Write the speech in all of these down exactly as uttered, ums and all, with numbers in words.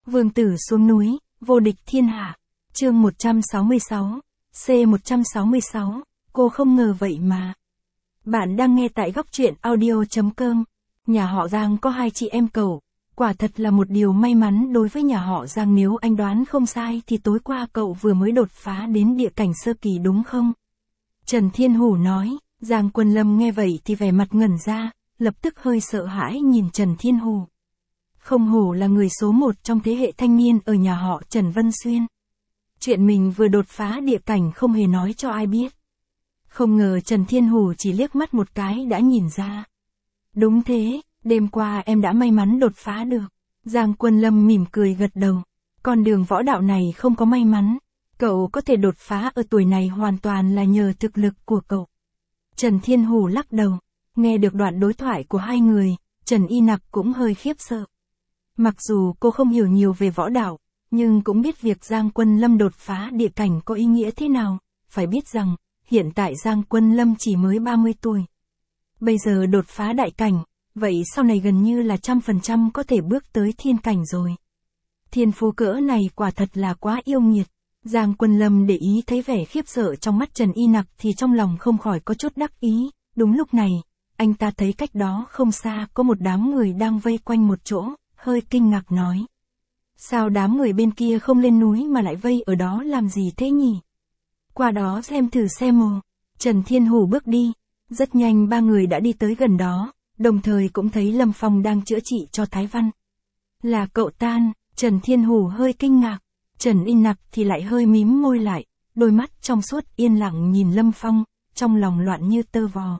Vương tử xuống núi, vô địch thiên hạ. Chương một trăm sáu mươi sáu, C một trăm sáu mươi sáu, cô không ngờ vậy mà. Bạn đang nghe tại góc truyện audio chấm com. Nhà họ Giang có hai chị em cậu. Quả thật là một điều may mắn đối với nhà họ Giang, nếu anh đoán không sai thì tối qua cậu vừa mới đột phá đến địa cảnh sơ kỳ đúng không? Trần Thiên Hủ nói. Giang Quân Lâm nghe vậy thì vẻ mặt ngẩn ra, lập tức hơi sợ hãi nhìn Trần Thiên Hủ. Không hổ là người số một trong thế hệ thanh niên ở nhà họ Trần Vân Xuyên. Chuyện mình vừa đột phá địa cảnh không hề nói cho ai biết. Không ngờ Trần Thiên Hủ chỉ liếc mắt một cái đã nhìn ra. Đúng thế, đêm qua em đã may mắn đột phá được. Giang Quân Lâm mỉm cười gật đầu. Con đường võ đạo này không có may mắn. Cậu có thể đột phá ở tuổi này hoàn toàn là nhờ thực lực của cậu. Trần Thiên Hủ lắc đầu. Nghe được đoạn đối thoại của hai người, Trần Y Nặc cũng hơi khiếp sợ. Mặc dù cô không hiểu nhiều về võ đạo, nhưng cũng biết việc Giang Quân Lâm đột phá địa cảnh có ý nghĩa thế nào. Phải biết rằng, hiện tại Giang Quân Lâm chỉ mới ba mươi tuổi. Bây giờ đột phá đại cảnh, vậy sau này gần như là trăm phần trăm có thể bước tới thiên cảnh rồi. Thiên phú cỡ này quả thật là quá yêu nghiệt. Giang Quân Lâm để ý thấy vẻ khiếp sợ trong mắt Trần Y Nặc thì trong lòng không khỏi có chút đắc ý. Đúng lúc này, anh ta thấy cách đó không xa có một đám người đang vây quanh một chỗ, hơi kinh ngạc nói. Sao đám người bên kia không lên núi mà lại vây ở đó làm gì thế nhỉ? Qua đó xem thử xem mồ. Trần Thiên Hủ bước đi. Rất nhanh ba người đã đi tới gần đó, đồng thời cũng thấy Lâm Phong đang chữa trị cho Thái Văn. Là cậu Tan, Trần Thiên Hủ hơi kinh ngạc. Trần Y Nặc thì lại hơi mím môi lại, đôi mắt trong suốt yên lặng nhìn Lâm Phong, trong lòng loạn như tơ vò.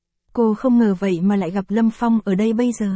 Cô không ngờ vậy mà lại gặp Lâm Phong ở đây bây giờ.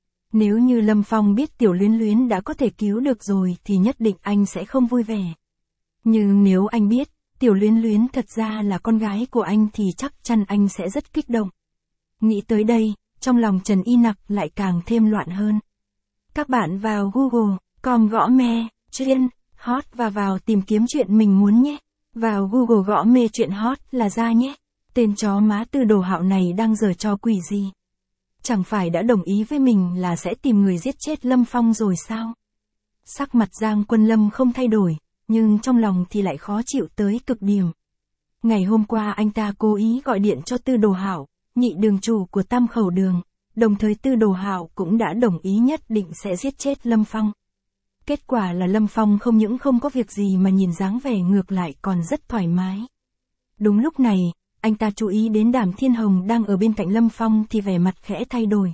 Nếu như Lâm Phong biết Tiểu Luyến Luyến đã có thể cứu được rồi thì nhất định anh sẽ không vui vẻ. Nhưng nếu anh biết, Tiểu Luyến Luyến thật ra là con gái của anh thì chắc chắn anh sẽ rất kích động. Nghĩ tới đây, trong lòng Trần Y Nặc lại càng thêm loạn hơn. Các bạn vào Google, com gõ me, chuyện, hot và vào tìm kiếm chuyện mình muốn nhé. Vào Google gõ mê chuyện hot là ra nhé. Tên chó má Tư Đồ Hạo này đang giở trò quỷ gì? Chẳng phải đã đồng ý với mình là sẽ tìm người giết chết Lâm Phong rồi sao? Sắc mặt Giang Quân Lâm không thay đổi, nhưng trong lòng thì lại khó chịu tới cực điểm. Ngày hôm qua anh ta cố ý gọi điện cho Tư Đồ Hạo, nhị đường chủ của Tam Khẩu Đường, đồng thời Tư Đồ Hạo cũng đã đồng ý nhất định sẽ giết chết Lâm Phong. Kết quả là Lâm Phong không những không có việc gì mà nhìn dáng vẻ ngược lại còn rất thoải mái. Đúng lúc này, anh ta chú ý đến Đàm Thiên Hồng đang ở bên cạnh Lâm Phong thì vẻ mặt khẽ thay đổi.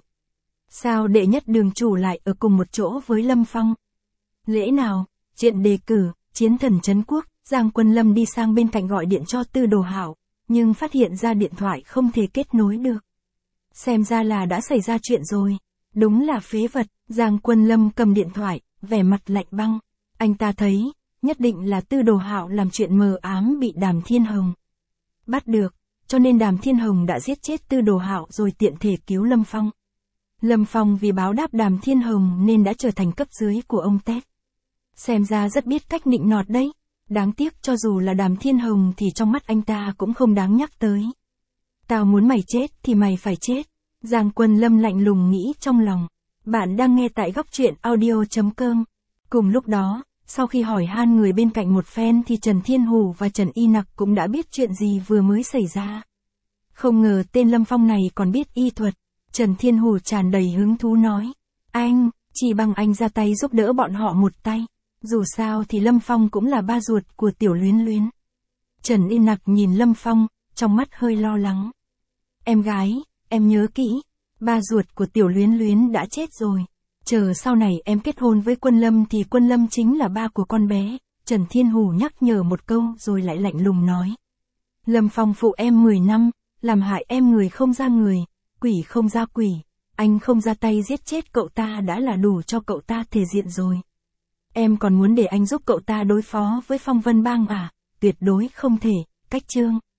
Sao đệ nhất đường chủ lại ở cùng một chỗ với Lâm Phong? Lẽ nào, chuyện đề cử, chiến thần trấn quốc, Giang Quân Lâm đi sang bên cạnh gọi điện cho Tư Đồ Hạo, nhưng phát hiện ra điện thoại không thể kết nối được. Xem ra là đã xảy ra chuyện rồi. Đúng là phế vật. Giang Quân Lâm cầm điện thoại, vẻ mặt lạnh băng. Anh ta thấy, nhất định là Tư Đồ Hạo làm chuyện mờ ám bị Đàm Thiên Hồng bắt được, cho nên Đàm Thiên Hồng đã giết chết Tư Đồ Hạo rồi tiện thể cứu Lâm Phong. Lâm Phong vì báo đáp Đàm Thiên Hồng nên đã trở thành cấp dưới của ông Tét. Xem ra rất biết cách nịnh nọt đấy. Đáng tiếc cho dù là Đàm Thiên Hồng thì trong mắt anh ta cũng không đáng nhắc tới. Tao muốn mày chết thì mày phải chết. Giang Quân Lâm lạnh lùng nghĩ trong lòng. Bạn đang nghe tại góc truyện audio chấm com. Cùng lúc đó, sau khi hỏi han người bên cạnh một phen thì Trần Thiên Hủ và Trần Y Nặc cũng đã biết chuyện gì vừa mới xảy ra. Không ngờ tên Lâm Phong này còn biết y thuật. Trần Thiên Hủ tràn đầy hứng thú nói. Anh, chỉ bằng anh ra tay giúp đỡ bọn họ một tay. Dù sao thì Lâm Phong cũng là ba ruột của Tiểu Luyến Luyến. Trần Y Nặc nhìn Lâm Phong, trong mắt hơi lo lắng. Em gái, em nhớ kỹ, ba ruột của Tiểu Luyến Luyến đã chết rồi. Chờ sau này em kết hôn với Quân Lâm thì Quân Lâm chính là ba của con bé. Trần Thiên Hủ nhắc nhở một câu rồi lại lạnh lùng nói. Lâm Phong phụ em mười năm, làm hại em người không ra người, quỷ không ra quỷ. Anh không ra tay giết chết cậu ta đã là đủ cho cậu ta thể diện rồi. Em còn muốn để anh giúp cậu ta đối phó với Phong Vân Bang à? Tuyệt đối không thể. Cách chương.